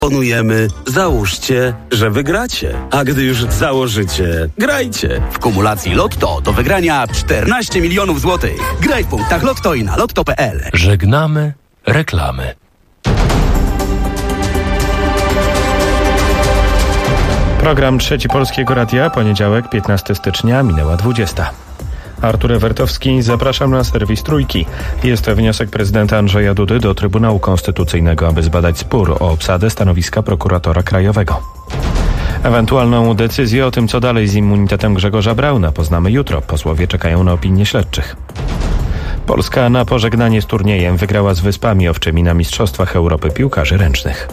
Proponujemy, załóżcie, że wygracie. A gdy już założycie, grajcie. W kumulacji Lotto do wygrania 14 milionów złotych. Graj w punktach Lotto i na lotto.pl. Żegnamy reklamy. Program Trzeci Polskiego Radia, poniedziałek, 15 stycznia, minęła 20. Artur Ewertowski, zapraszam na serwis Trójki. Jest to wniosek prezydenta Andrzeja Dudy do Trybunału Konstytucyjnego, aby zbadać spór o obsadę stanowiska prokuratora krajowego. Ewentualną decyzję o tym, co dalej z immunitetem Grzegorza Brauna, poznamy jutro. Posłowie czekają na opinię śledczych. Polska na pożegnanie z turniejem wygrała z Wyspami Owczymi na Mistrzostwach Europy Piłkarzy Ręcznych.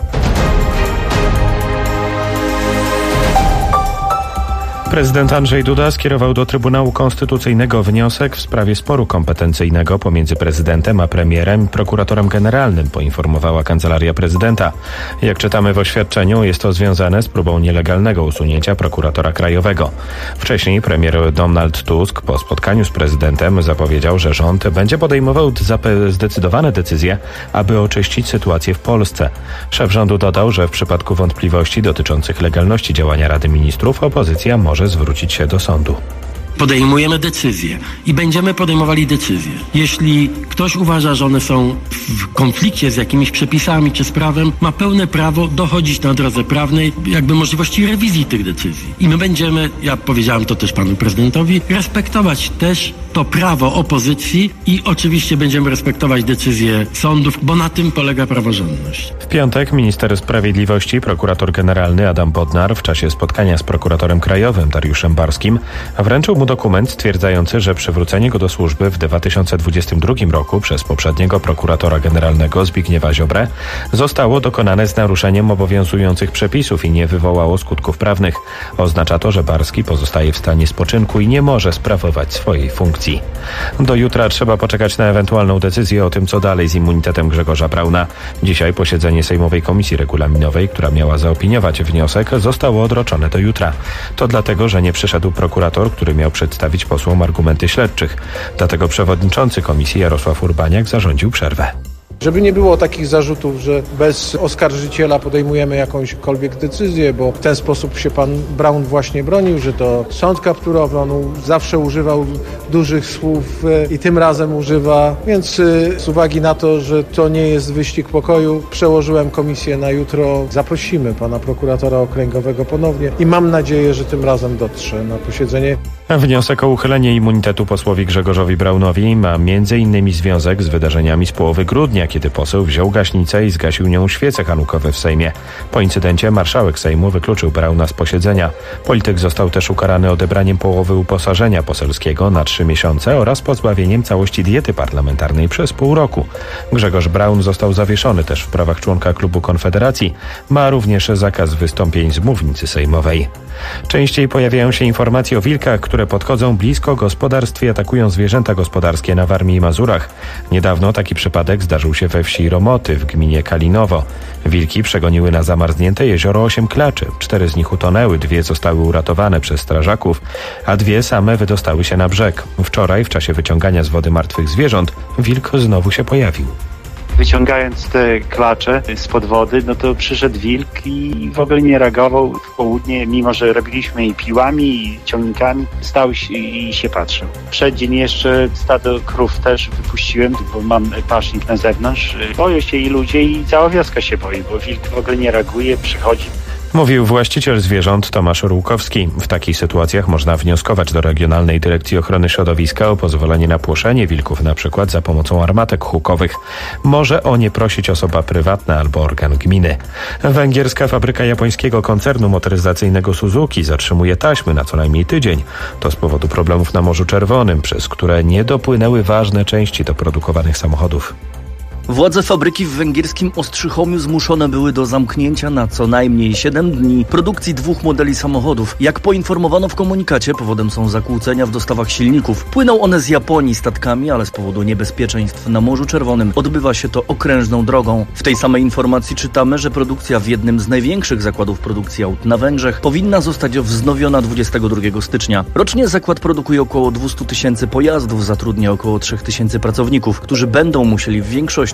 Prezydent Andrzej Duda skierował do Trybunału Konstytucyjnego wniosek w sprawie sporu kompetencyjnego pomiędzy prezydentem a premierem i prokuratorem generalnym, poinformowała Kancelaria Prezydenta. Jak czytamy w oświadczeniu, jest to związane z próbą nielegalnego usunięcia prokuratora krajowego. Wcześniej premier Donald Tusk po spotkaniu z prezydentem zapowiedział, że rząd będzie podejmował zdecydowane decyzje, aby oczyścić sytuację w Polsce. Szef rządu dodał, że w przypadku wątpliwości dotyczących legalności działania Rady Ministrów opozycja może zwrócić się do sądu. Podejmujemy decyzje i będziemy podejmowali decyzje. Jeśli ktoś uważa, że one są w konflikcie z jakimiś przepisami czy z prawem, ma pełne prawo dochodzić na drodze prawnej jakby możliwości rewizji tych decyzji. I my będziemy, ja powiedziałem to też panu prezydentowi, respektować też to prawo opozycji i oczywiście będziemy respektować decyzje sądów, bo na tym polega praworządność. W piątek minister sprawiedliwości, prokurator generalny Adam Bodnar w czasie spotkania z prokuratorem krajowym Dariuszem Barskim wręczył mu dokument stwierdzający, że przywrócenie go do służby w 2022 roku przez poprzedniego prokuratora generalnego Zbigniewa Ziobrę zostało dokonane z naruszeniem obowiązujących przepisów i nie wywołało skutków prawnych. Oznacza to, że Barski pozostaje w stanie spoczynku i nie może sprawować swojej funkcji. Do jutra trzeba poczekać na ewentualną decyzję o tym, co dalej z immunitetem Grzegorza Brauna. Dzisiaj posiedzenie Sejmowej Komisji Regulaminowej, która miała zaopiniować wniosek, zostało odroczone do jutra. To dlatego, że nie przyszedł prokurator, który miał przedstawić posłom argumenty śledczych. Dlatego przewodniczący komisji Jarosław Urbaniak zarządził przerwę. Żeby nie było takich zarzutów, że bez oskarżyciela podejmujemy jakąśkolwiek decyzję, bo w ten sposób się pan Braun właśnie bronił, że to sąd kapturowy, on zawsze używał dużych słów i tym razem używa, więc z uwagi na to, że to nie jest wyścig pokoju, przełożyłem komisję na jutro. Zaprosimy pana prokuratora okręgowego ponownie i mam nadzieję, że tym razem dotrze na posiedzenie. Wniosek o uchylenie immunitetu posłowi Grzegorzowi Braunowi ma m.in. związek z wydarzeniami z połowy grudnia, kiedy poseł wziął gaśnicę i zgasił nią świece hanukowe w Sejmie. Po incydencie marszałek Sejmu wykluczył Brauna z posiedzenia. Polityk został też ukarany odebraniem połowy uposażenia poselskiego na 3 miesiące oraz pozbawieniem całości diety parlamentarnej przez pół roku. Grzegorz Braun został zawieszony też w prawach członka klubu Konfederacji. Ma również zakaz wystąpień z mównicy sejmowej. Częściej pojawiają się informacje o wilkach, które podchodzą blisko gospodarstw i atakują zwierzęta gospodarskie na Warmii i Mazurach. Niedawno taki przypadek zdarzył się we wsi Romoty w gminie Kalinowo. Wilki przegoniły na zamarznięte jezioro 8 klaczy. 4 z nich utonęły, 2 zostały uratowane przez strażaków, a 2 same wydostały się na brzeg. Wczoraj w czasie wyciągania z wody martwych zwierząt wilk znowu się pojawił. Wyciągając te klacze spod wody, no to przyszedł wilk i w ogóle nie reagował w południe, mimo że robiliśmy i piłami, i ciągnikami, stał i się patrzył. Przed dzień jeszcze stado krów też wypuściłem, bo mam pacznik na zewnątrz. Boją się i ludzie, i cała wioska się boi, bo wilk w ogóle nie reaguje, przychodzi. Mówił właściciel zwierząt Tomasz Rułkowski. W takich sytuacjach można wnioskować do Regionalnej Dyrekcji Ochrony Środowiska o pozwolenie na płoszenie wilków, na przykład za pomocą armatek hukowych. Może o nie prosić osoba prywatna albo organ gminy. Węgierska fabryka japońskiego koncernu motoryzacyjnego Suzuki zatrzymuje taśmy na co najmniej tydzień. To z powodu problemów na Morzu Czerwonym, przez które nie dopłynęły ważne części do produkowanych samochodów. Władze fabryki w węgierskim Ostrzychomiu zmuszone były do zamknięcia na co najmniej 7 dni produkcji 2 modeli samochodów. Jak poinformowano w komunikacie, powodem są zakłócenia w dostawach silników. Płyną one z Japonii statkami, ale z powodu niebezpieczeństw na Morzu Czerwonym odbywa się to okrężną drogą. W tej samej informacji czytamy, że produkcja w jednym z największych zakładów produkcji aut na Węgrzech powinna zostać wznowiona 22 stycznia. Rocznie zakład produkuje około 200 000 pojazdów, zatrudnia około 3 000 pracowników, którzy będą musieli w większości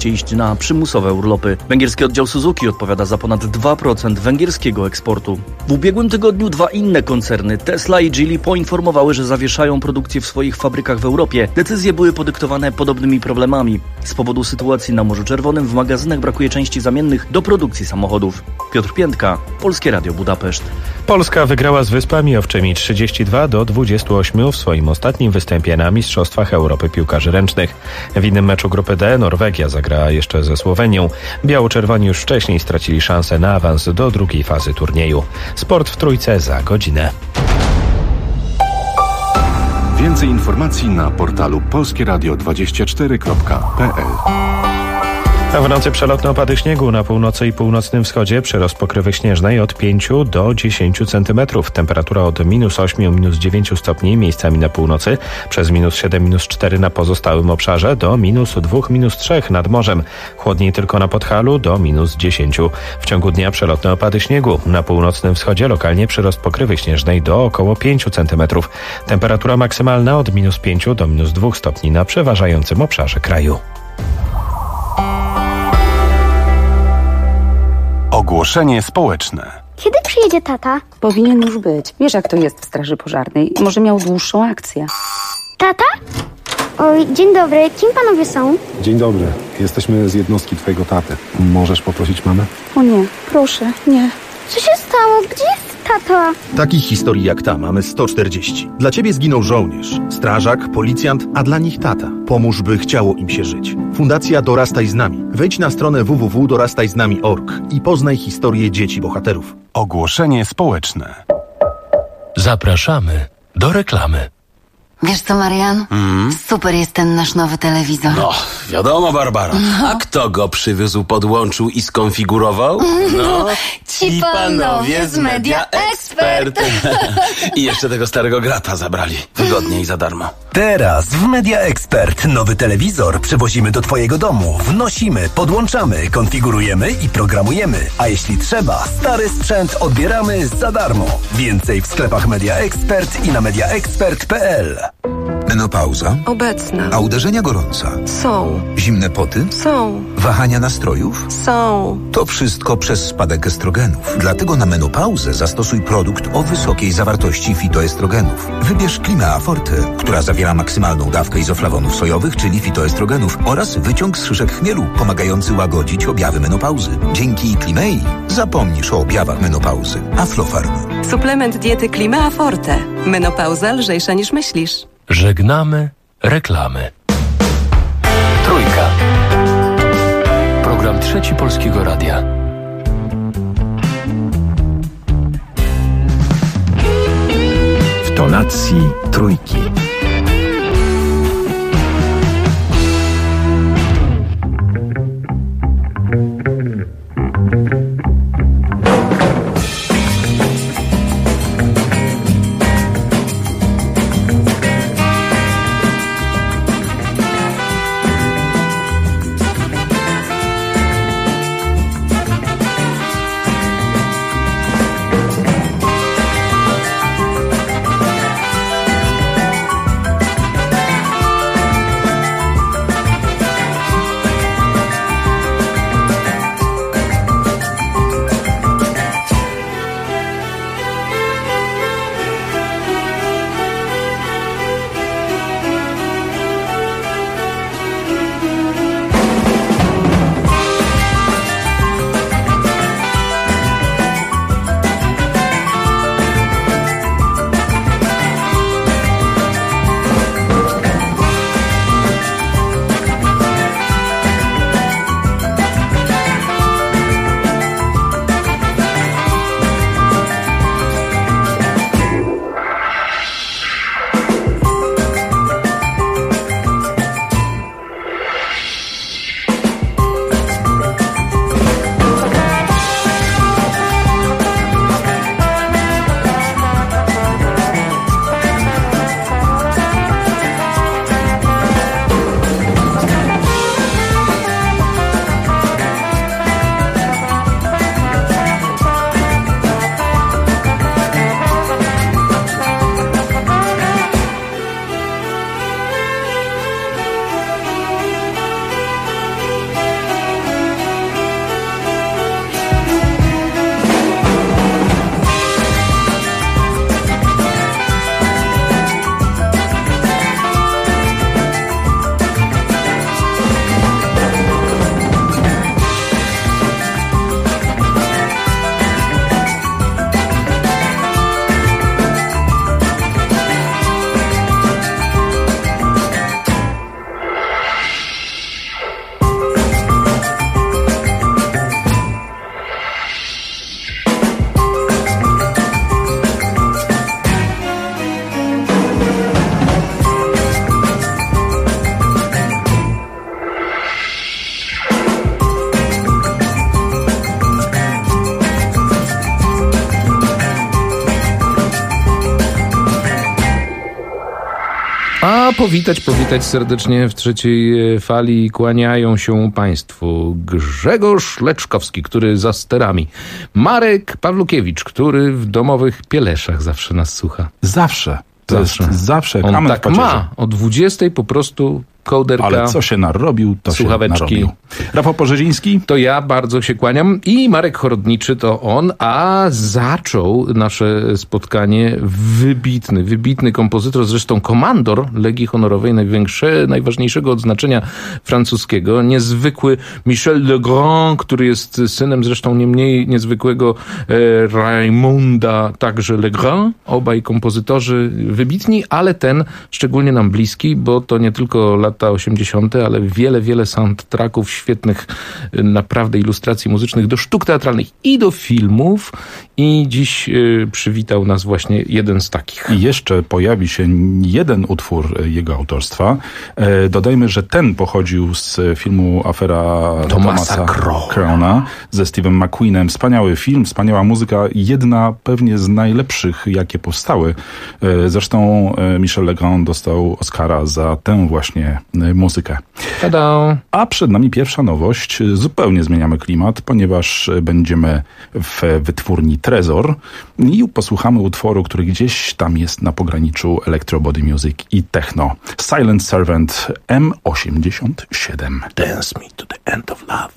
powinniście iść na przymusowe urlopy. Węgierski oddział Suzuki odpowiada za ponad 2% węgierskiego eksportu. W ubiegłym tygodniu 2 inne koncerny, Tesla i Geely, poinformowały, że zawieszają produkcję w swoich fabrykach w Europie. Decyzje były podyktowane podobnymi problemami. Z powodu sytuacji na Morzu Czerwonym w magazynach brakuje części zamiennych do produkcji samochodów. Piotr Piętka, Polskie Radio Budapeszt. Polska wygrała z Wyspami Owczymi 32-28 w swoim ostatnim występie na Mistrzostwach Europy Piłkarzy Ręcznych. W innym meczu grupy D Norwegia zagrała jeszcze ze Słowenią. Biało-czerwoni już wcześniej stracili szansę na awans do drugiej fazy turnieju. Sport w Trójce za godzinę. Więcej informacji na portalu polskieradio24.pl. A w nocy przelotne opady śniegu na północy i północnym wschodzie, przyrost pokrywy śnieżnej od 5 do 10 cm. Temperatura od -8, -9 stopni miejscami na północy, przez -7, -4 na pozostałym obszarze, do -2, -3 nad morzem. Chłodniej tylko na Podhalu do -10. W ciągu dnia przelotne opady śniegu. Na północnym wschodzie lokalnie przyrost pokrywy śnieżnej do około 5 cm. Temperatura maksymalna od -5 do -2 stopni na przeważającym obszarze kraju. Ogłoszenie społeczne. Kiedy przyjedzie tata? Powinien już być. Wiesz, jak to jest w straży pożarnej. Może miał dłuższą akcję. Tata? Oj, dzień dobry. Kim panowie są? Dzień dobry. Jesteśmy z jednostki twojego taty. Możesz poprosić mamę? O nie, proszę, nie. Co się stało? Gdzie jest tata? Takich historii jak ta mamy 140. Dla ciebie zginął żołnierz, strażak, policjant, a dla nich tata. Pomóż, by chciało im się żyć. Fundacja Dorastaj z nami. Wejdź na stronę www.dorastajznami.org i poznaj historię dzieci bohaterów. Ogłoszenie społeczne. Zapraszamy do reklamy. Wiesz co, Marian? Super jest ten nasz nowy telewizor. No, wiadomo, Barbara. A kto go przywiózł, podłączył i skonfigurował? No, ci panowie z Media Expert. I jeszcze tego starego grata zabrali. Wygodnie i za darmo. Teraz w Media Expert nowy telewizor przywozimy do twojego domu. Wnosimy, podłączamy, konfigurujemy i programujemy. A jeśli trzeba, stary sprzęt odbieramy za darmo. Więcej w sklepach Media Expert i na mediaexpert.pl. Menopauza? Obecna. A uderzenia gorąca? Są. Zimne poty? Są. Wahania nastrojów? Są. To wszystko przez spadek estrogenów. Dlatego na menopauzę zastosuj produkt o wysokiej zawartości fitoestrogenów. Wybierz Klimea Forte, która zawiera maksymalną dawkę izoflawonów sojowych, czyli fitoestrogenów, oraz wyciąg z szyszek chmielu, pomagający łagodzić objawy menopauzy. Dzięki Klimei zapomnisz o objawach menopauzy. Aflofarm. Suplement diety Klimea Forte. Menopauza lżejsza niż myślisz. Żegnamy reklamy. Trójka. Program Trzeci Polskiego Radia. W tonacji trójki. A powitać serdecznie w trzeciej fali kłaniają się Państwu Grzegorz Leczkowski, który za sterami, Marek Pawlukiewicz, który w domowych pieleszach zawsze nas słucha. Zawsze. On tak ma, o 20 po prostu kołderka. Ale co się narobił, to słuchaweczki. Się narobił. Rafał Porzeziński? To ja bardzo się kłaniam. I Marek Chorodniczy to on, a zaczął nasze spotkanie wybitny kompozytor, zresztą komandor Legii Honorowej, najważniejszego odznaczenia francuskiego, niezwykły Michel Legrand, który jest synem zresztą nie mniej niezwykłego Raymonda, także Legrand. Obaj kompozytorzy wybitni, ale ten szczególnie nam bliski, bo to nie tylko lata 80., ale wiele soundtracków świetnych, naprawdę ilustracji muzycznych do sztuk teatralnych i do filmów. I dziś przywitał nas właśnie jeden z takich. I jeszcze pojawi się jeden utwór jego autorstwa. Dodajmy, że ten pochodził z filmu Afera Thomasa Crowna ze Steve'em McQueenem. Wspaniały film, wspaniała muzyka, jedna pewnie z najlepszych, jakie powstały. Zresztą Michel Legrand dostał Oscara za tę właśnie muzykę. Tada! A przed nami pierwsza nowość. Zupełnie zmieniamy klimat, ponieważ będziemy w wytwórni Trezor i posłuchamy utworu, który gdzieś tam jest na pograniczu electro body music i techno. Silent Servant M87. Dance me to the end of love.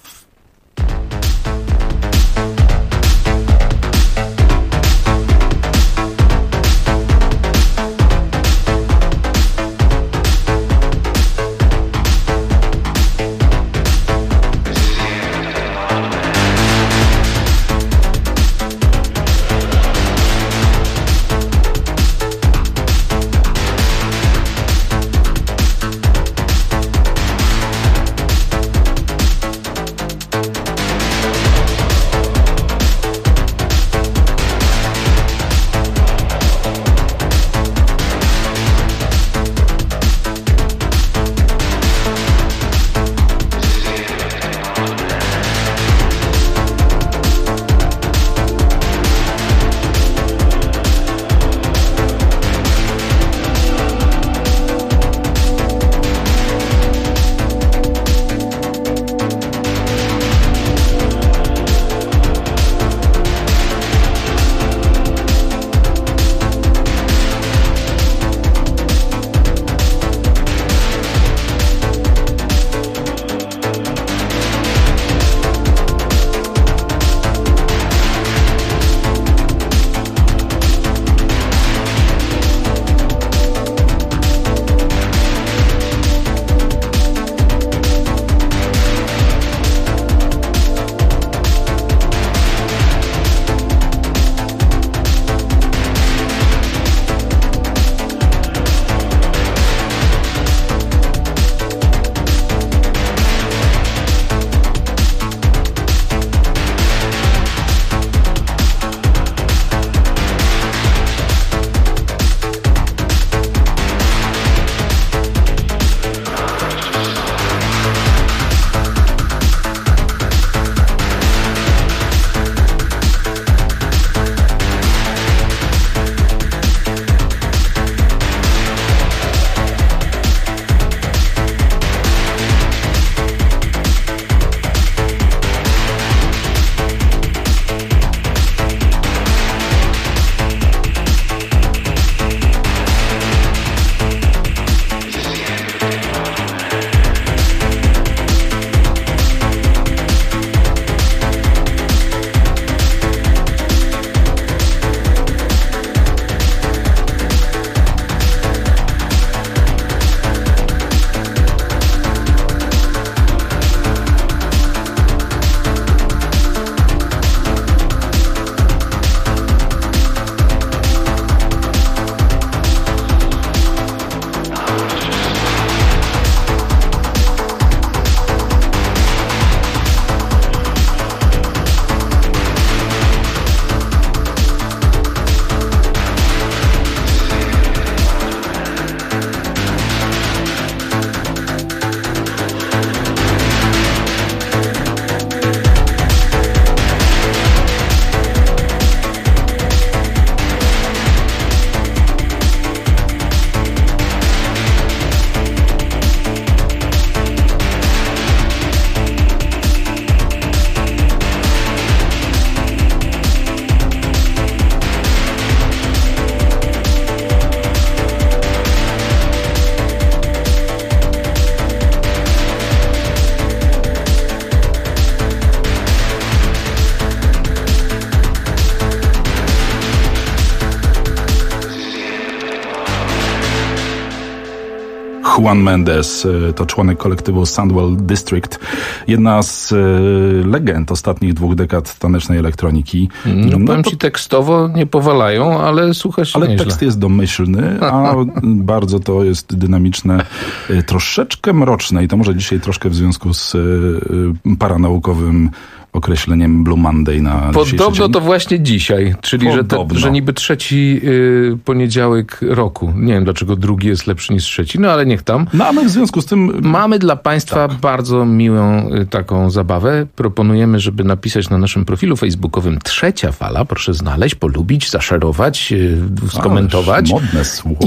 Juan Mendes to członek kolektywu Sandwell District. Jedna z legend ostatnich 2 dekad tanecznej elektroniki. Powiem ci, tekstowo nie powalają, ale słuchasz Ale nieźle. tekst jest domyślny, a bardzo to jest dynamiczne, troszeczkę mroczne i to może dzisiaj troszkę w związku z paranaukowym określeniem Blue Monday na Podobno to właśnie dzisiaj, czyli że niby trzeci poniedziałek roku. Nie wiem, dlaczego drugi jest lepszy niż trzeci, no ale niech tam. No ale w związku z tym... Mamy dla Państwa bardzo miłą taką zabawę. Proponujemy, żeby napisać na naszym profilu facebookowym Trzecia Fala. Proszę znaleźć, polubić, zaszerować, skomentować. Modne słowa.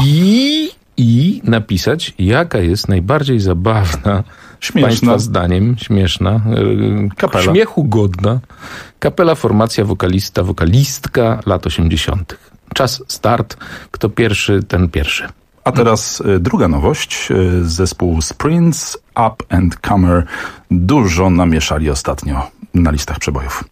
I napisać, jaka jest najbardziej zabawna, Państwa zdaniem, śmieszna, kapela. Śmiechu godna kapela, formacja, wokalista, wokalistka lat 80. Czas, start. Kto pierwszy, ten pierwszy. A teraz druga nowość. Zespół Sprints, Up and Comer. Dużo namieszali ostatnio na listach przebojów.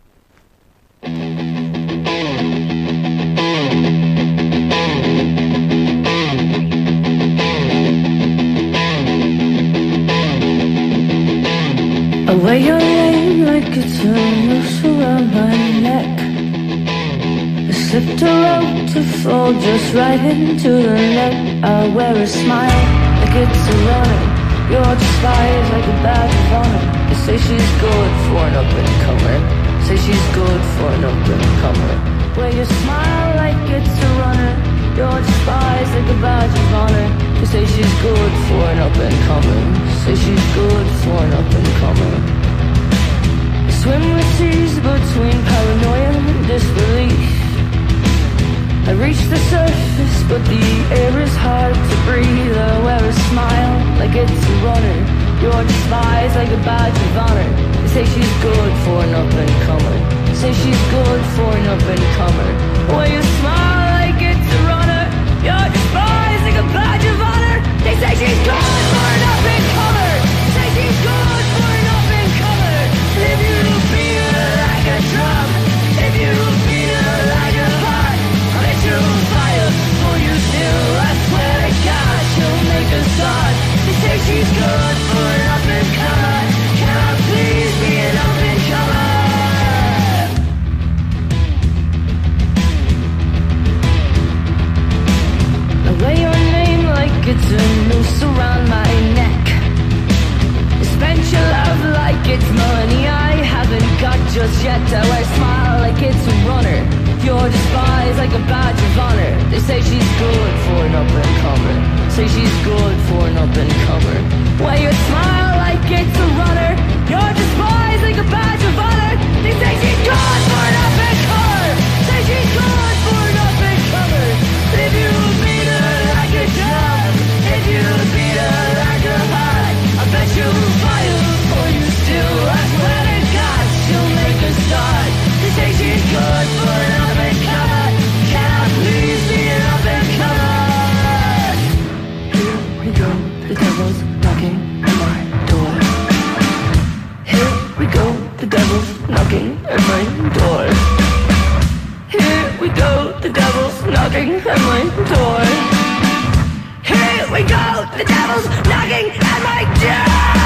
I wear your name like it's a noose around my neck. I slipped around to fall just right into the net. I wear a smile like it's a runner. Your disguise like a badge of honor. They say she's good for an up and comer. Say she's good for an up and comer. Wear your smile like it's a runner. Your disguise like a badge of honor. They say she's good for an up and comer. Say she's good for an up and comer. I swim the seas between paranoia and disbelief. I reach the surface, but the air is hard to breathe. I wear a smile like it's a runner. Your disguise like a badge of honor. They say she's good for an up and comer. Say she's good for an up and comer. Wear your smile like it's a runner. Your disguise like a badge of honor. They say she's good for an up and comer. Say she's good for an up and comer. If you beat her like a drum, if you beat her like a heart, I bet you'll fire for you still. I swear to God, she'll make a start. They say she's good for an up and comer. Can I please be an up and comer? I wear your name like it's a noose around my neck. I spent your love like it's money I haven't got just yet. I wear a smile like it's a runner. Your disguise like a badge of honor. They say she's good for an up and comer. Say she's good for an up and comer. Wear your smile like it's a runner. Your disguise like a badge of honor. They say she's good for an up and comer. Say she's good for an up and comer. If you beat her like a drum, if you beat her like a heart, I bet you'll fire for you still. I swear to God, she'll make a start. They say she's good for an up and comer. Can I please be an up and comer? Here we go, the devil's knocking at my door. Here we go, the devil's knocking at my door. Here we go, the devil's knocking at my door. Here we go, the devil's knocking at my door.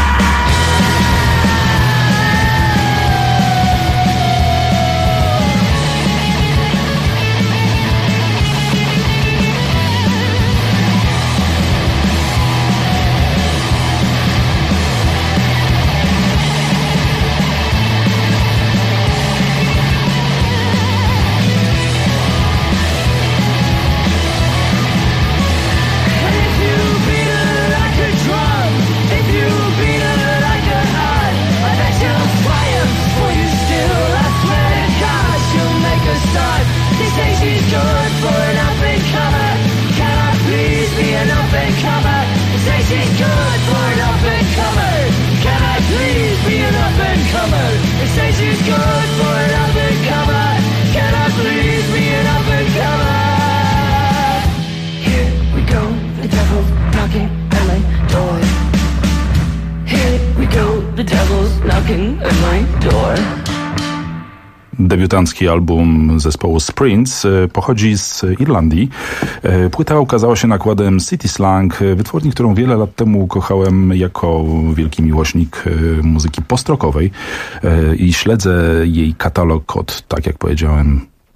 debiutancki album zespołu Sprints, pochodzi z Irlandii. Płyta ukazała się nakładem City Slang, wytwórni, którą wiele lat temu kochałem jako wielki miłośnik muzyki post-rockowej i śledzę jej katalog od, tak jak powiedziałem,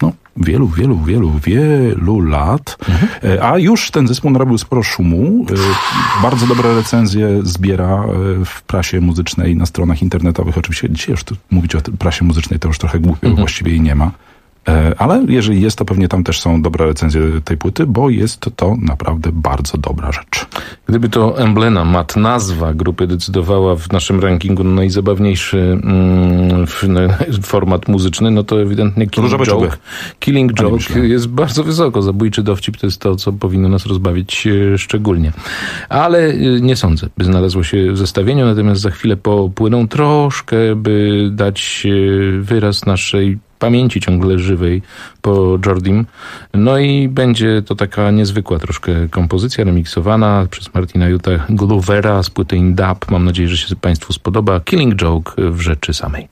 wielu lat. A już ten zespół narobił sporo szumu. Bardzo dobre recenzje zbiera w prasie muzycznej, na stronach internetowych. Oczywiście dzisiaj już mówić o prasie muzycznej to już trochę głupio, właściwie jej nie ma. Ale jeżeli jest, to pewnie tam też są dobre recenzje tej płyty, bo jest to naprawdę bardzo dobra rzecz. Gdyby to Emblemat, nazwa grupy, decydowała w naszym rankingu na najzabawniejszy format muzyczny, no to ewidentnie Killing Joke jest bardzo wysoko. Zabójczy dowcip to jest to, co powinno nas rozbawić szczególnie. Ale nie sądzę, by znalazło się w zestawieniu, natomiast za chwilę popłyną troszkę, by dać wyraz naszej pamięci ciągle żywej po Jordim. No i będzie to taka niezwykła troszkę kompozycja remiksowana przez Martina Juta Glovera z płyty In Dub. Mam nadzieję, że się Państwu spodoba. Killing Joke w rzeczy samej.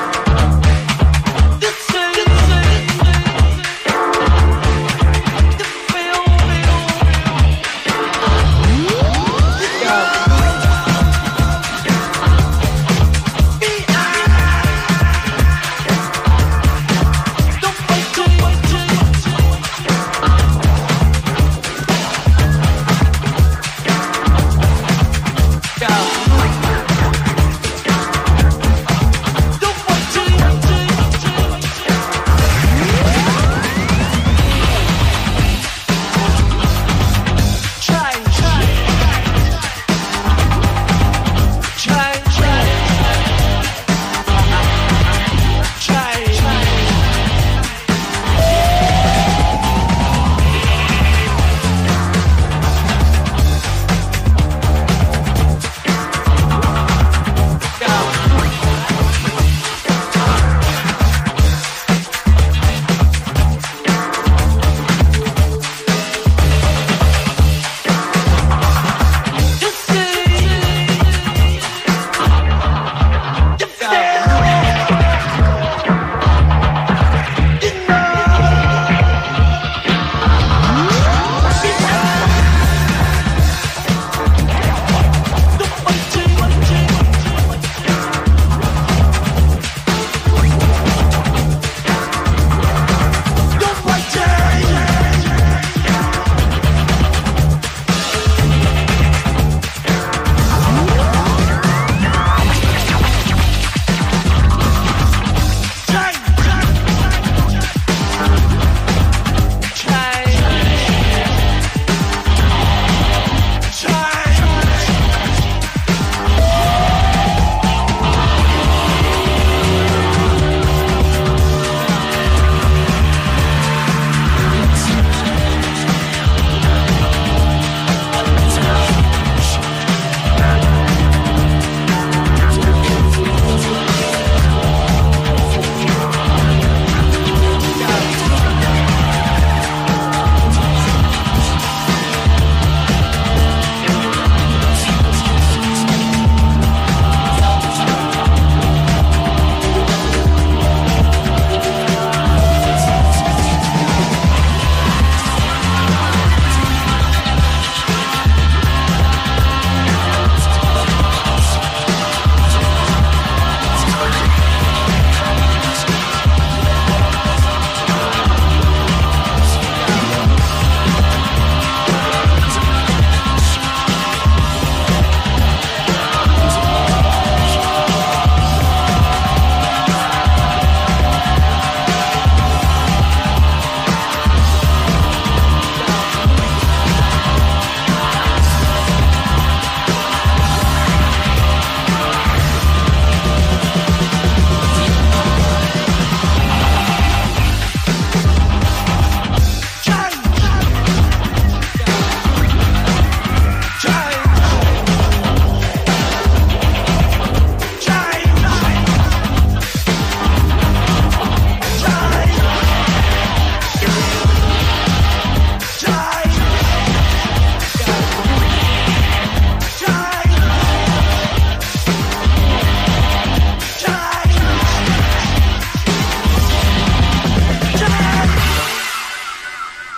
The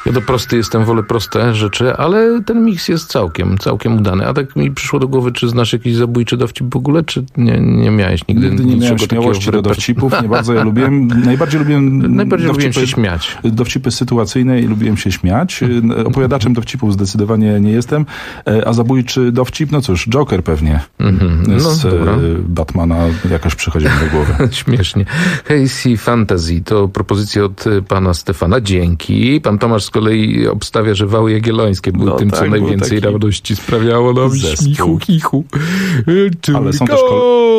Ja do prosty jestem, wolę proste rzeczy, ale ten miks jest całkiem udany. A tak mi przyszło do głowy, czy znasz jakiś zabójczy dowcip w ogóle, czy nie miałeś nigdy? Nigdy nie miałem śmiałości do dowcipów, nie bardzo je lubiłem. Najbardziej lubiłem się śmiać. Dowcipy sytuacyjne i lubiłem się śmiać. Opowiadaczem dowcipów zdecydowanie nie jestem, a zabójczy dowcip, no cóż, Joker pewnie. Z Batmana jakoś przychodzi mi do głowy. Śmiesznie. Hazy Fantasy to propozycja od pana Stefana. Dzięki. Pan Tomasz z kolei obstawia, że Wały Jagiellońskie były tym, co najwięcej radości sprawiało nam śmichu, kichu. Ale są też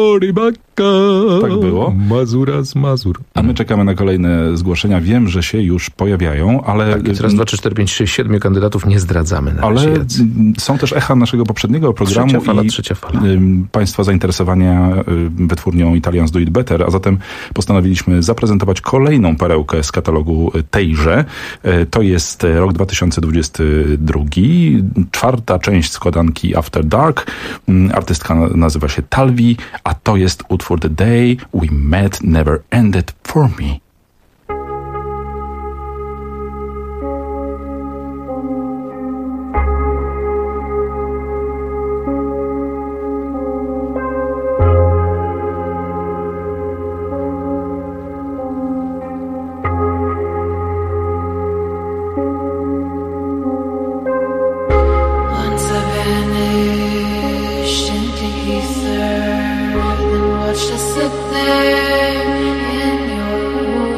tak było. Mazura z Mazur. A my czekamy na kolejne zgłoszenia. Wiem, że się już pojawiają, ale... Tak, jest raz, 2, 3, 4, 5, 6, 7 kandydatów nie zdradzamy na razie. Ale są też echa naszego poprzedniego programu trzecia fala. Państwa zainteresowania wytwórnią Italians Do It Better, a zatem postanowiliśmy zaprezentować kolejną perełkę z katalogu tejże. To jest rok 2022, 4. część składanki After Dark. Artystka nazywa się Talvi, a to jest utwór The Day We Met Never Ended For Me. Just sit there in your room.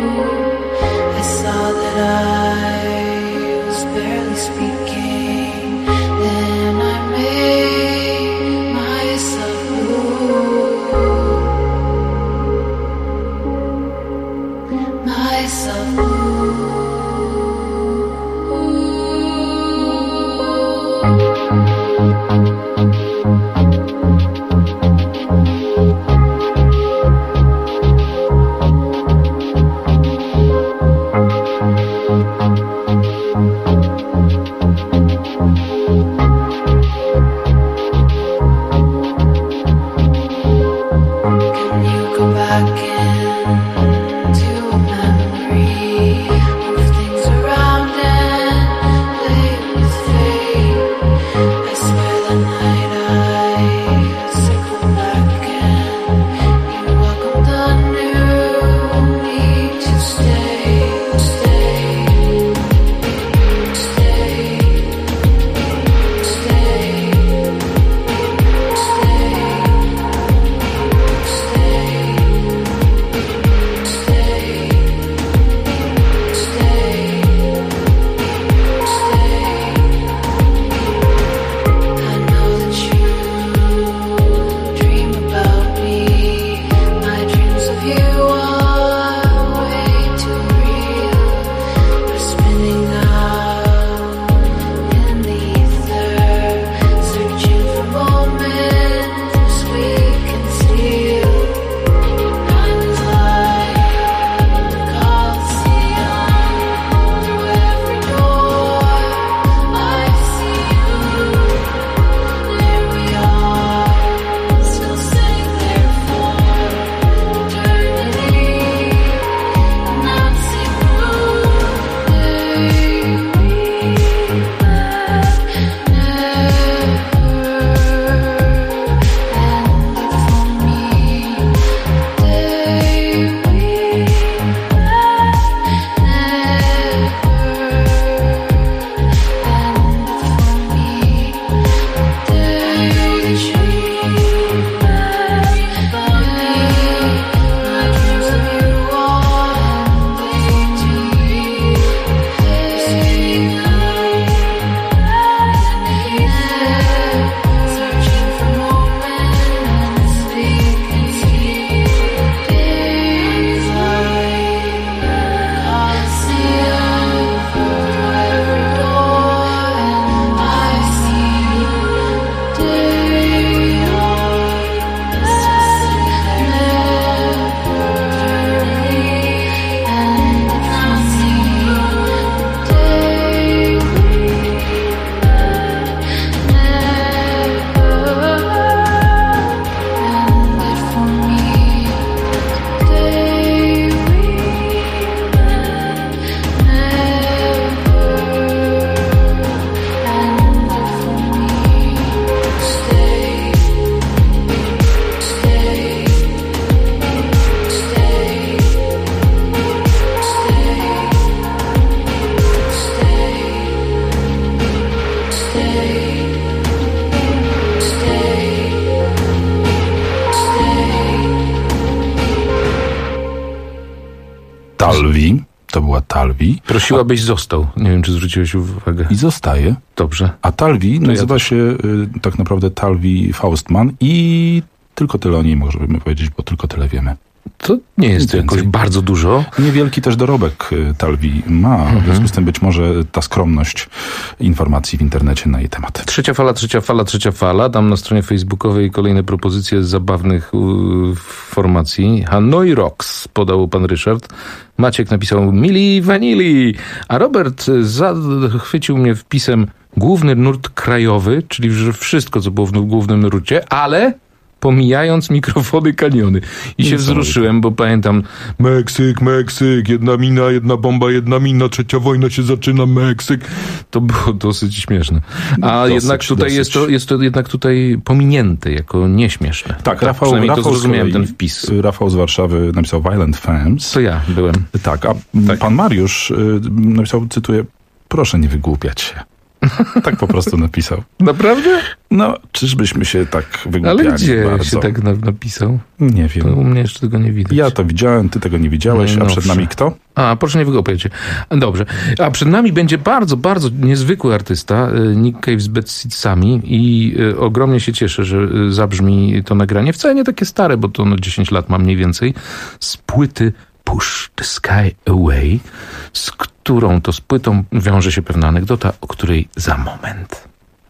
Talvi. To była Talvi. Prosiłabyś został. Nie wiem, czy zwróciłeś uwagę. I zostaje. Dobrze. A Talvi nazywa się tak naprawdę Talvi Faustman i tylko tyle o niej możemy powiedzieć, bo tylko tyle wiemy. To nie jest jakoś bardzo dużo. Niewielki też dorobek Talvi ma, w związku z tym być może ta skromność informacji w internecie na jej temat. Trzecia fala. Tam na stronie facebookowej kolejne propozycje z zabawnych formacji. Hanoi Rocks podał pan Ryszard. Maciek napisał Mili Vanilli, a Robert zachwycił mnie wpisem główny nurt krajowy, czyli że wszystko, co było w głównym nurcie, ale pomijając mikrofony Kaniony. I się wzruszyłem, bo pamiętam Meksyk, jedna mina, jedna bomba, jedna mina, trzecia wojna się zaczyna, Meksyk. To było dosyć śmieszne. A jednak tutaj jest to jednak tutaj pominięte jako nieśmieszne. Tak, Rafał to zrozumiałem ten wpis. Rafał z Warszawy napisał Violent Femmes. To ja byłem. Tak, a pan Mariusz napisał, cytuję, proszę nie wygłupiać się. Tak po prostu napisał. Naprawdę? No, czyżbyśmy się tak wygłupiali? Ale gdzie bardzo? się tak napisał? Nie wiem. To u mnie jeszcze tego nie widać. Ja to widziałem, ty tego nie widziałeś, a przed nami kto? A, proszę nie wygłupiać się. Dobrze. A przed nami będzie bardzo, bardzo niezwykły artysta, Nick Cave z Bad Seedsami i ogromnie się cieszę, że zabrzmi to nagranie. Wcale nie takie stare, bo to 10 lat ma mniej więcej. Z płyty Push the Sky Away, z którą to z płytą wiąże się pewna anegdota, o której za moment.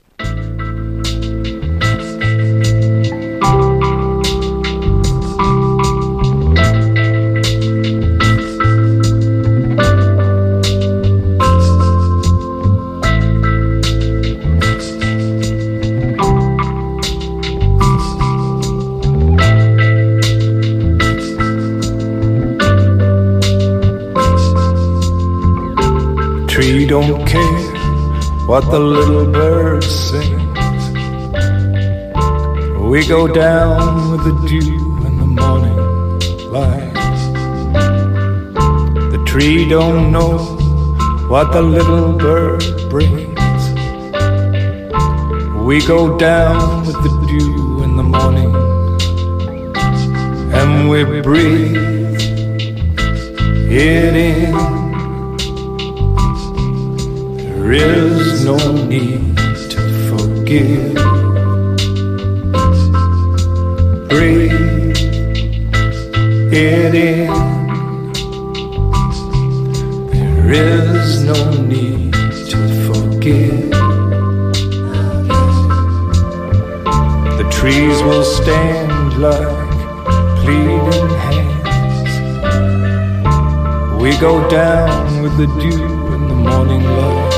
Tree don't care what the little bird sings. We go down with the dew in the morning light. The tree don't know what the little bird brings. We go down with the dew in the morning, and we breathe it in. There is no need to forgive. Breathe it in. There is no need to forgive. The trees will stand like pleading hands. We go down with the dew in the morning light.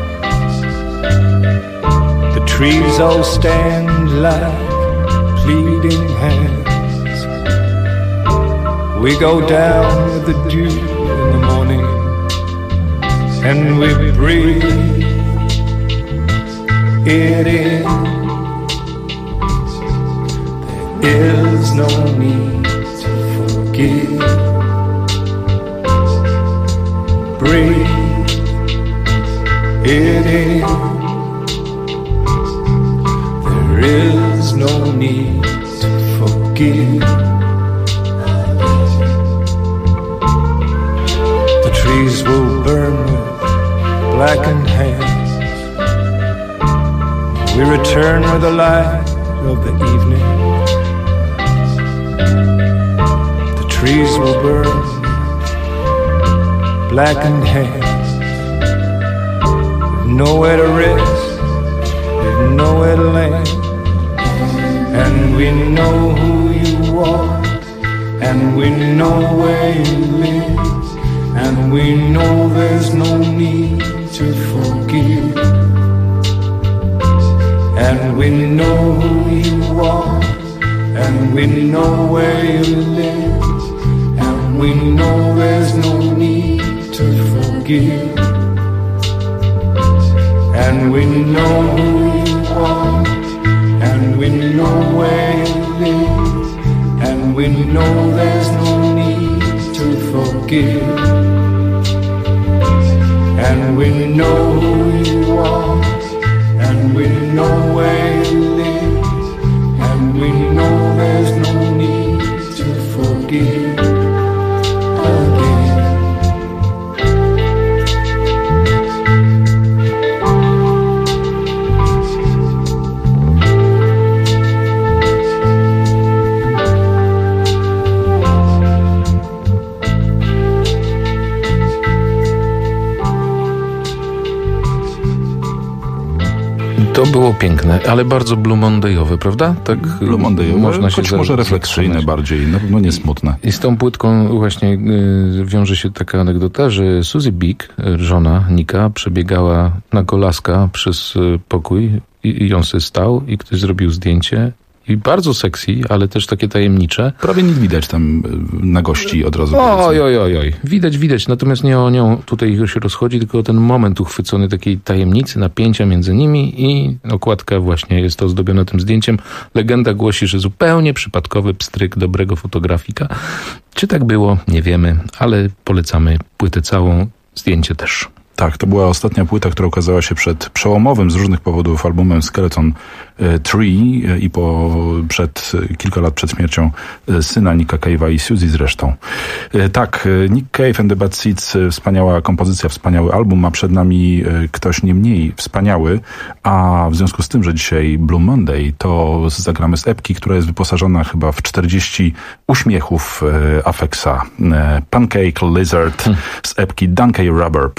The trees all stand like pleading hands. We go down with the dew in the morning, and we breathe it in. There is no need to forgive. Breathe it in. There is no need to forgive. The trees will burn with blackened hands. We return with the light of the evening. The trees will burn with blackened hands. With nowhere to rest, with nowhere to land. And we know who you are, and we know where you live, and we know there's no need to forgive. And we know who you are, and we know where you live, and we know there's no need to forgive. And we know who you are, and we know where you live, and we know there's no need to forgive. And we know who you are, and we know where you live, and we know there's no need to forgive again. było piękne, ale bardzo Blue Monday'owe, prawda? Tak Blue Monday'owe, można się choć może refleksyjne bardziej, no nie smutne. I z tą płytką właśnie wiąże się taka anegdota, że Suzy Bick, żona Nicka, przebiegała na kolaska przez pokój i on sobie stał i ktoś zrobił zdjęcie. I bardzo sexy, ale też takie tajemnicze. Prawie nic widać tam na gości od razu. Oj. Widać. Natomiast nie o nią tutaj się rozchodzi, tylko o ten moment uchwycony takiej tajemnicy, napięcia między nimi i okładka właśnie jest ozdobiona tym zdjęciem. Legenda głosi, że zupełnie przypadkowy pstryk dobrego fotografika. Czy tak było? Nie wiemy, ale polecamy płytę całą, zdjęcie też. Tak, to była ostatnia płyta, która ukazała się przed przełomowym z różnych powodów albumem Skeleton Tree i kilka lat przed śmiercią syna Nicka Cave'a i Suzy zresztą. Tak, Nick Cave and the Bad Seeds, wspaniała kompozycja, wspaniały album, a przed nami ktoś nie mniej wspaniały, a w związku z tym, że dzisiaj Blue Monday, to zagramy z epki, która jest wyposażona chyba w 40 uśmiechów Aphexa. Pancake Lizard z epki Donkey Rhubarb.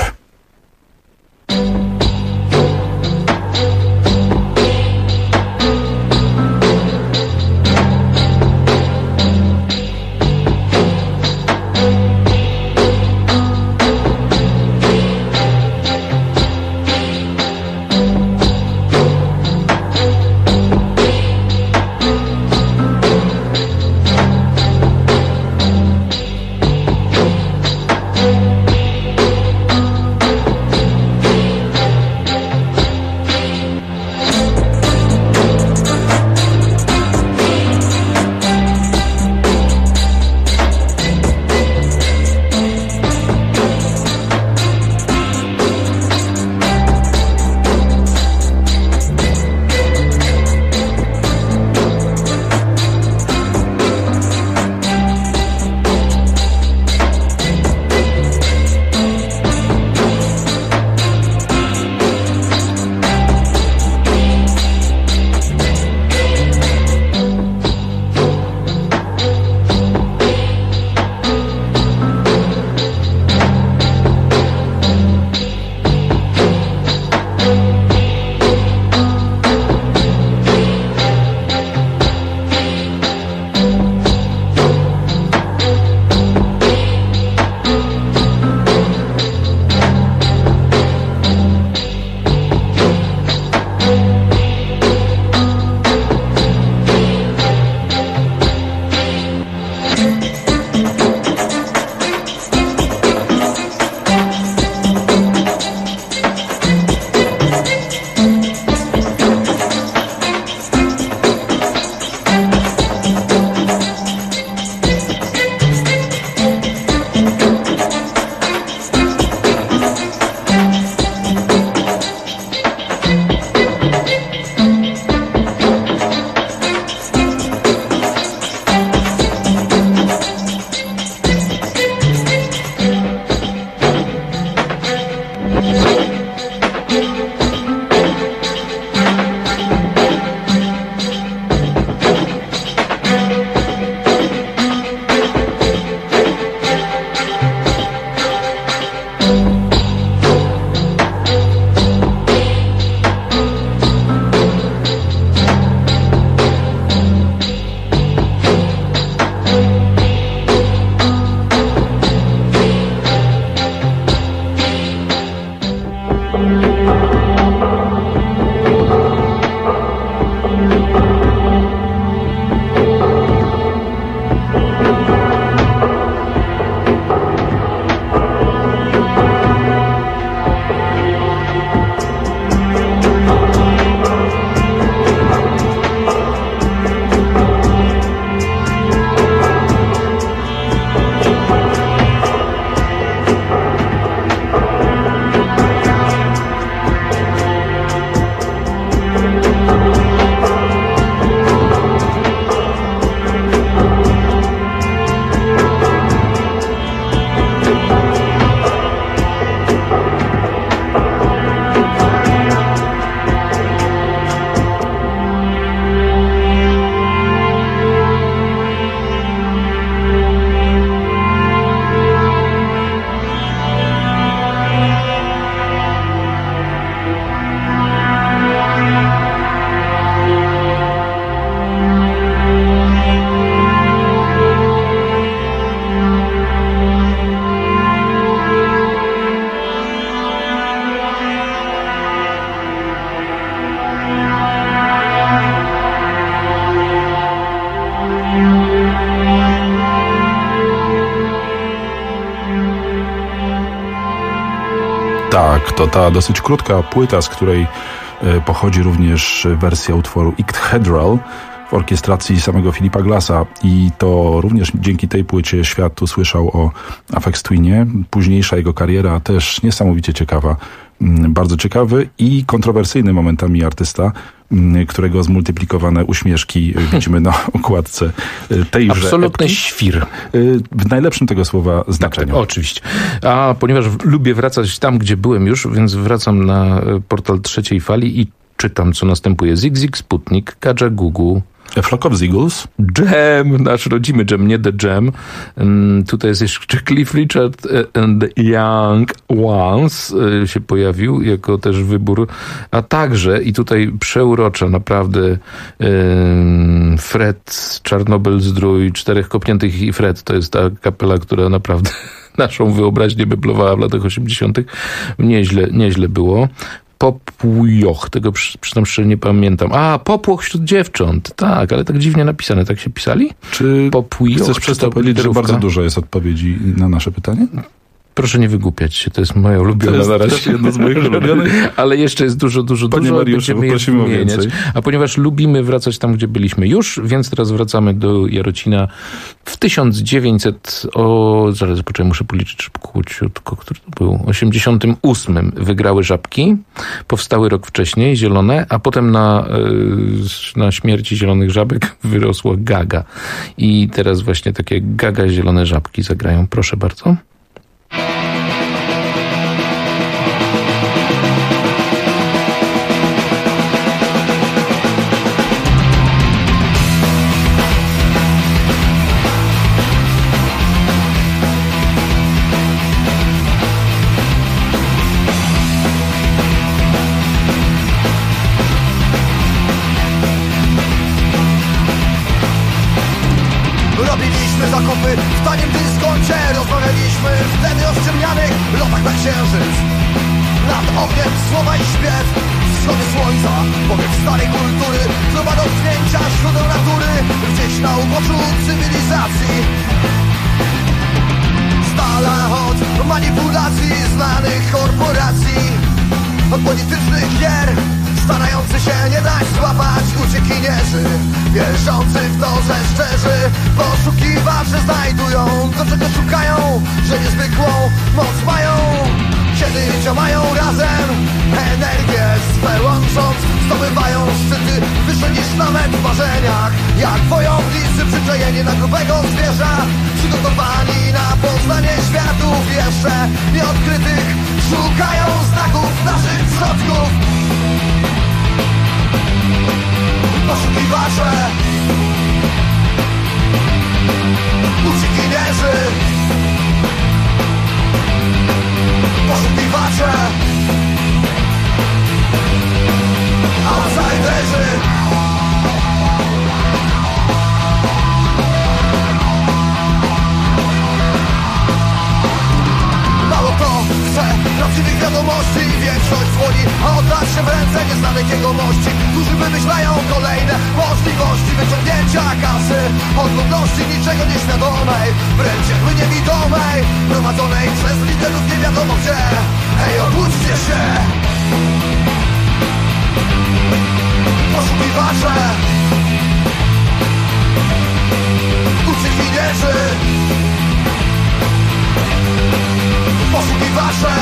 Tak, to ta dosyć krótka płyta, z której pochodzi również wersja utworu Icthedral w orkiestracji samego Philipa Glassa i to również dzięki tej płycie świat usłyszał o Aphex Twinie. Późniejsza jego kariera też niesamowicie ciekawa, bardzo ciekawy i kontrowersyjny momentami artysta, którego zmultiplikowane uśmieszki widzimy na okładce tejże absolutny epki. Świr. W najlepszym tego słowa znaczeniu. Tak, oczywiście. A ponieważ lubię wracać tam, gdzie byłem już, więc wracam na portal Trzeciej Fali i czytam, co następuje. Zig Zig Sputnik, Kaja Gugu, A Flock of Seagulls. Jam, nasz rodzimy Jam, nie The Jam. Tutaj jest jeszcze Cliff Richard and the Young Ones się pojawił jako też wybór, a także i tutaj przeurocza naprawdę Fred, Czarnobyl-Zdrój, Czterech Kopniętych i Fred. To jest ta kapela, która naprawdę naszą wyobraźnię meblowała w latach 80. Nieźle było. Popłoch, tego przyznam szczerze nie pamiętam. A, Popłoch wśród dziewcząt. Tak, ale tak dziwnie napisane. Tak się pisali? Czy Popłoch, chcesz przez to powiedzieć, że bardzo dużo jest odpowiedzi na nasze pytanie? Proszę nie wygłupiać się, to jest moja ulubiona na razie. Jedno z moich ulubionych. Ale jeszcze jest dużo. Panie Mariuszu, prosimy o więcej. A ponieważ lubimy wracać tam, gdzie byliśmy już, więc teraz wracamy do Jarocina w 1900... Zaraz, poczekaj, muszę policzyć szybciutko, który to był? 88 wygrały Żabki. Powstały rok wcześniej, Zielone, a potem na śmierci Zielonych Żabek wyrosła Gaga. I teraz właśnie takie Gaga Zielone Żabki zagrają. Proszę bardzo. Robiliśmy zakupy w tanim dyskoncie, rozmawialiśmy wtedy o ściemnianych lotach na księżyc. Nad ogniem słowa i śpiew, wschody słońca, powiew starej kultury, próba dotknięcia źródeł natury, gdzieś na uboczu cywilizacji. Z dala od manipulacji znanych korporacji, od politycznych gier, starający się nie dać złapać uciekinierzy, wierzący w to, że szczerzy poszukiwacze znajdują to, czego szukają, że niezwykłą moc mają. Kiedy działają razem, energię swe łącząc, zdobywają szczyty wyższe niż nawet w marzeniach. Jak wojownicy przyczajeni na grubego zwierza, przygotowani na poznanie światów jeszcze nieodkrytych, szukają znaków naszych przodków. Poszukiwacze, uciekinierzy, poszukiwacze, outsiderzy. Mało kto chce prawdziwych wiadomości, większość dzwoni, a oddać się w ręce nieznanych jegomości, którzy wymyślają kolejne możliwości wyciągnięcia kasy od ludności niczego nieświadomej, wręcz jakby niewidomej, prowadzonej przez liderów nie wiadomo gdzie. Hej, obudźcie się! Poszukiwacze, uciekinierzy, poszukiwacze,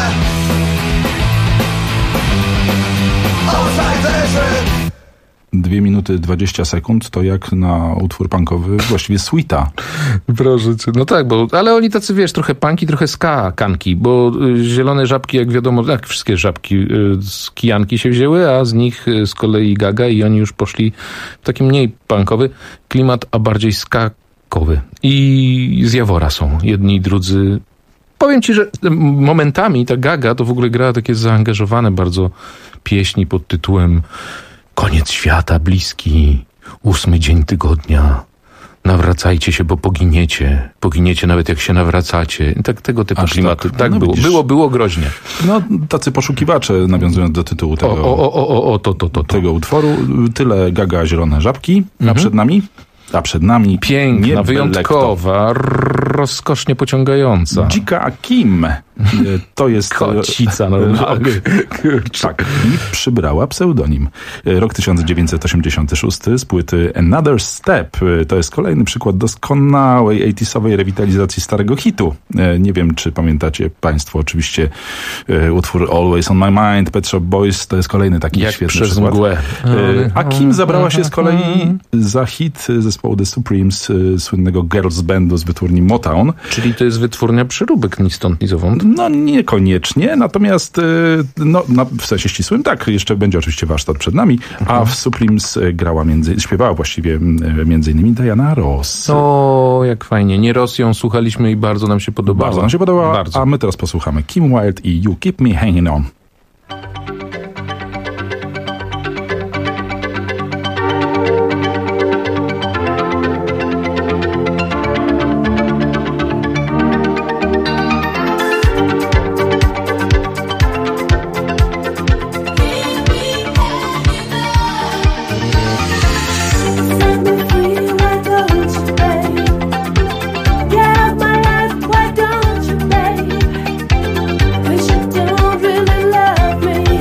outsiderzy. 2 minuty 20 sekund to jak na utwór punkowy właściwie suita. Proszę cię. No tak, ale oni tacy, wiesz, trochę punki, trochę ska kanki, bo Zielone Żabki, jak wiadomo, jak wszystkie żabki z kijanki się wzięły, a z nich z kolei Gaga i oni już poszli w taki mniej punkowy klimat, a bardziej skakowy. I z Jawora są jedni i drudzy. Powiem ci, że momentami ta Gaga to w ogóle gra takie zaangażowane bardzo pieśni pod tytułem Koniec świata bliski, 8 dzień tygodnia. Nawracajcie się, bo poginiecie. Poginiecie nawet jak się nawracacie. Tak, tego typu klimaty. Tak było. Widzisz. Było groźnie. No, tacy poszukiwacze, nawiązując do tytułu tego utworu. Tyle Gaga Zielone Żabki. A przed nami piękna, wyjątkowa, rozkosznie pociągająca. Dzika Kim. To jest... Kocica normalnie. Tak. I przybrała pseudonim. Rok 1986 z płyty Another Step. To jest kolejny przykład doskonałej 80sowej rewitalizacji starego hitu. Nie wiem, czy pamiętacie państwo oczywiście utwór Always on My Mind, Pet Shop Boys. To jest kolejny taki jak świetny przez przykład. mgłę. A Kim zabrała się z kolei za hit zespołu The Supremes, słynnego girls bandu z wytwórni Motown. Czyli to jest wytwórnia przeróbek ni stąd, ni zowąd? No niekoniecznie, natomiast w sensie ścisłym tak, jeszcze będzie oczywiście warsztat przed nami, a w Supremes śpiewała właściwie między innymi Diana Ross. O, jak fajnie. Nie Ross ją słuchaliśmy i bardzo nam się podobała. Bardzo nam się podobała, bardzo. A my teraz posłuchamy Kim Wilde i You Keep Me Hanging On. Don't really love me.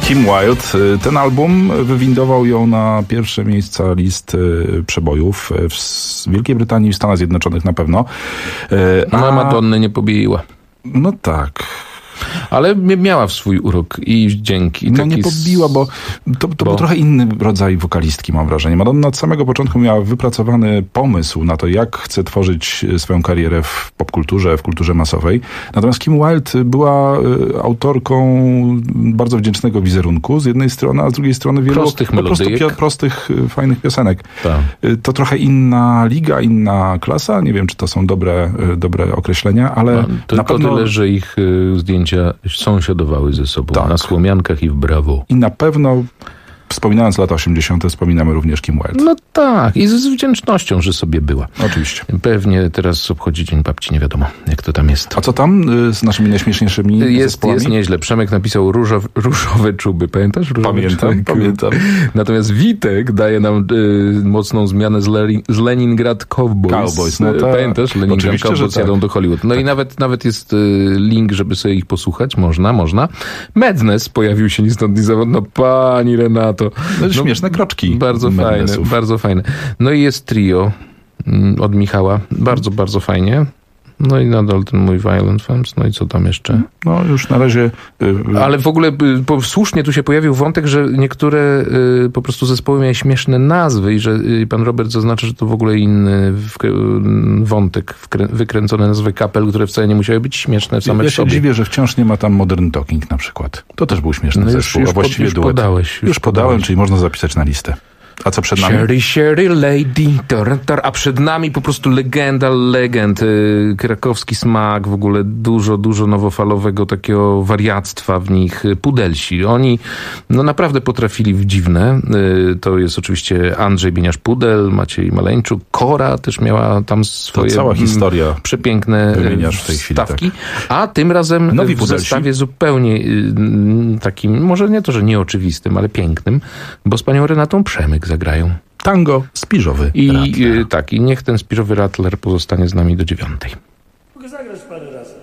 Kim Wilde. Ten album wywindował ją na pierwsze miejsca list przebojów w Wielkiej Brytanii i w Stanach Zjednoczonych na pewno. A Madonny nie pobiła. No tak. Ale miała swój urok i wdzięk. I no nie pobiła, bo to był trochę inny rodzaj wokalistki, mam wrażenie. Madonna od samego początku miała wypracowany pomysł na to, jak chce tworzyć swoją karierę w popkulturze, w kulturze masowej. Natomiast Kim Wilde była autorką bardzo wdzięcznego wizerunku z jednej strony, a z drugiej strony wielu prostych, fajnych piosenek. Tak. To trochę inna liga, inna klasa. Nie wiem, czy to są dobre określenia, ale na pewno tyle, że ich zdjęcia sąsiadowały ze sobą na Słomiankach i w Brawo. I na pewno, wspominając lata 80., wspominamy również Kim Wilde. No tak, i z wdzięcznością, że sobie była. Oczywiście. Pewnie teraz obchodzi Dzień Babci, nie wiadomo, jak to tam jest. A co tam z naszymi najśmieszniejszymi zespołami? Jest nieźle. Przemek napisał różowe czuby. Pamiętasz? Pamiętam. Natomiast Witek daje nam mocną zmianę z Leningrad Cowboys. No tak. Pamiętasz? Leningrad Cowboys jadą do Hollywood. No i nawet jest link, żeby sobie ich posłuchać. Można. Madness pojawił się ni stąd, ni zowąd. No pani Renato. Śmieszne kroczki. Bardzo fajne. No i jest trio od Michała. Bardzo, bardzo fajnie. No i nadal ten mój Violent Femmes. No i co tam jeszcze? No już na razie... Ale w ogóle słusznie tu się pojawił wątek, że niektóre po prostu zespoły miały śmieszne nazwy i że pan Robert zaznacza, że to w ogóle inny wątek, wykręcone nazwy kapel, które wcale nie musiały być śmieszne same w sobie. Ja się dziwię, że wciąż nie ma tam Modern Talking na przykład. To też był śmieszny zespół, a właściwie duet. Już podałem, czyli można zapisać na listę. A co przed nami? Sherry Lady, a przed nami po prostu legend, krakowski smak, w ogóle dużo nowofalowego takiego wariactwa w nich, Pudelsi. Oni naprawdę potrafili w dziwne. To jest oczywiście Andrzej Bieniasz-Pudel, Maciej Maleńczuk, Kora też miała tam swoje cała historia przepiękne w tej chwili, stawki, a tym razem Nowi w zestawie zupełnie takim, może nie to, że nieoczywistym, ale pięknym, bo z panią Renatą Przemyk zagrają. Tango Spiżowy Rattler. I niech ten Spiżowy Rattler pozostanie z nami do 9. Mogę zagrać parę razy.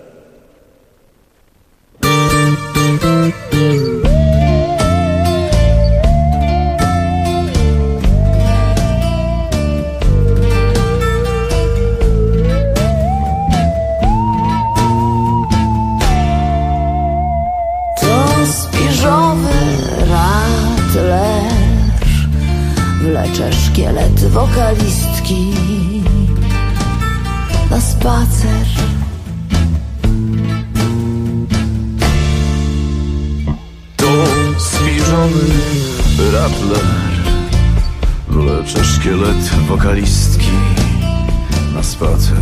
To Spiżowy Rattler wlecze szkielet wokalistki na spacer. To Spiżowy Rattler wlecze szkielet wokalistki na spacer.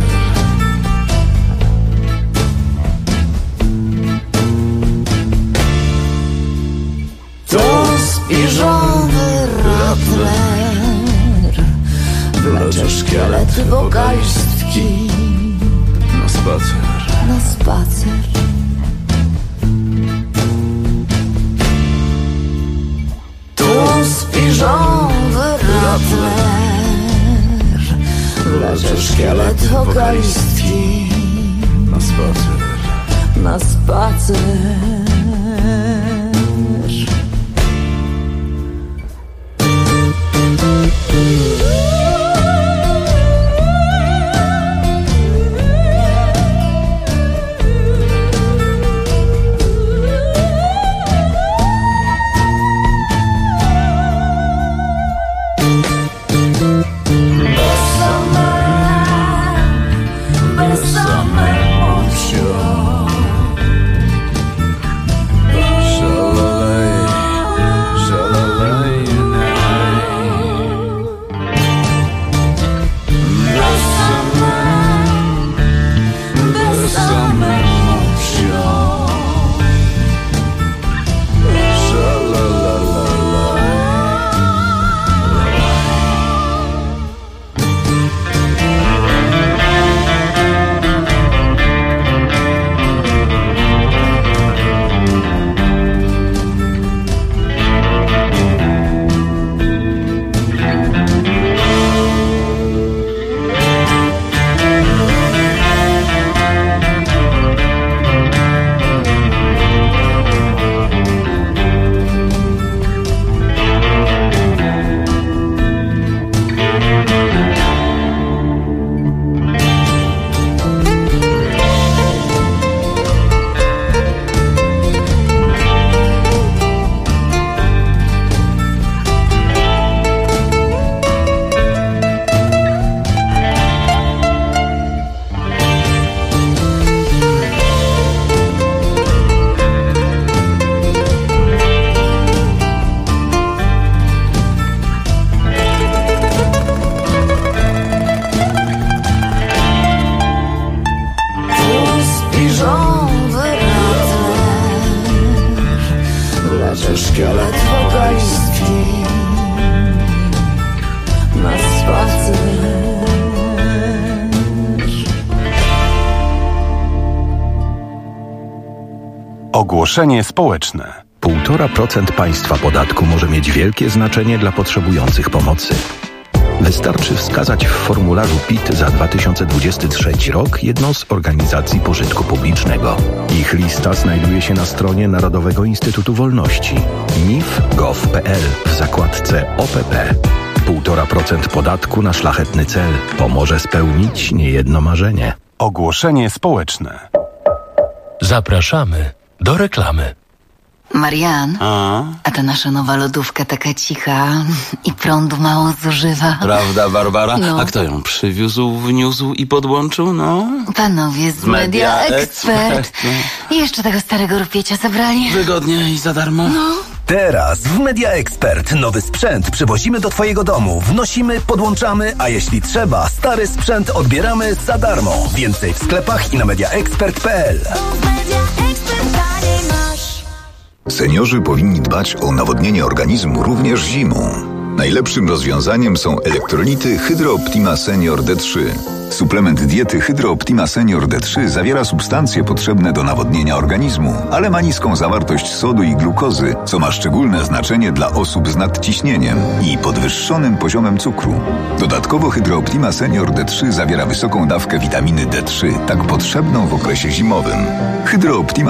To Spiżowy Rattler wlecze szkielet wokalistki na spacer. Na spacer. To Spiżowy Rattler wlecze szkielet wokalistki na spacer. Na spacer. Ogłoszenie społeczne. 1,5% państwa podatku może mieć wielkie znaczenie dla potrzebujących pomocy. Wystarczy wskazać w formularzu PIT za 2023 rok jedną z organizacji pożytku publicznego. Ich lista znajduje się na stronie Narodowego Instytutu Wolności nif.gov.pl w zakładce OPP. 1,5% podatku na szlachetny cel pomoże spełnić niejedno marzenie. Ogłoszenie społeczne. Zapraszamy do reklamy. Marian, a ta nasza nowa lodówka taka cicha i prądu mało zużywa. Prawda, Barbara? No. A kto ją przywiózł, wniósł i podłączył, no? Panowie z Media Expert. I jeszcze tego starego rupiecia zabrali. Wygodnie i za darmo. No. Teraz w Media Expert nowy sprzęt przywozimy do twojego domu. Wnosimy, podłączamy, a jeśli trzeba, stary sprzęt odbieramy za darmo. Więcej w sklepach i na mediaexpert.pl. Seniorzy powinni dbać o nawodnienie organizmu również zimą. Najlepszym rozwiązaniem są elektrolity Hydro Optima Senior D3. Suplement diety Hydro Optima Senior D3 zawiera substancje potrzebne do nawodnienia organizmu, ale ma niską zawartość sodu i glukozy, co ma szczególne znaczenie dla osób z nadciśnieniem i podwyższonym poziomem cukru. Dodatkowo Hydro Optima Senior D3 zawiera wysoką dawkę witaminy D3, tak potrzebną w okresie zimowym. Hydro Optima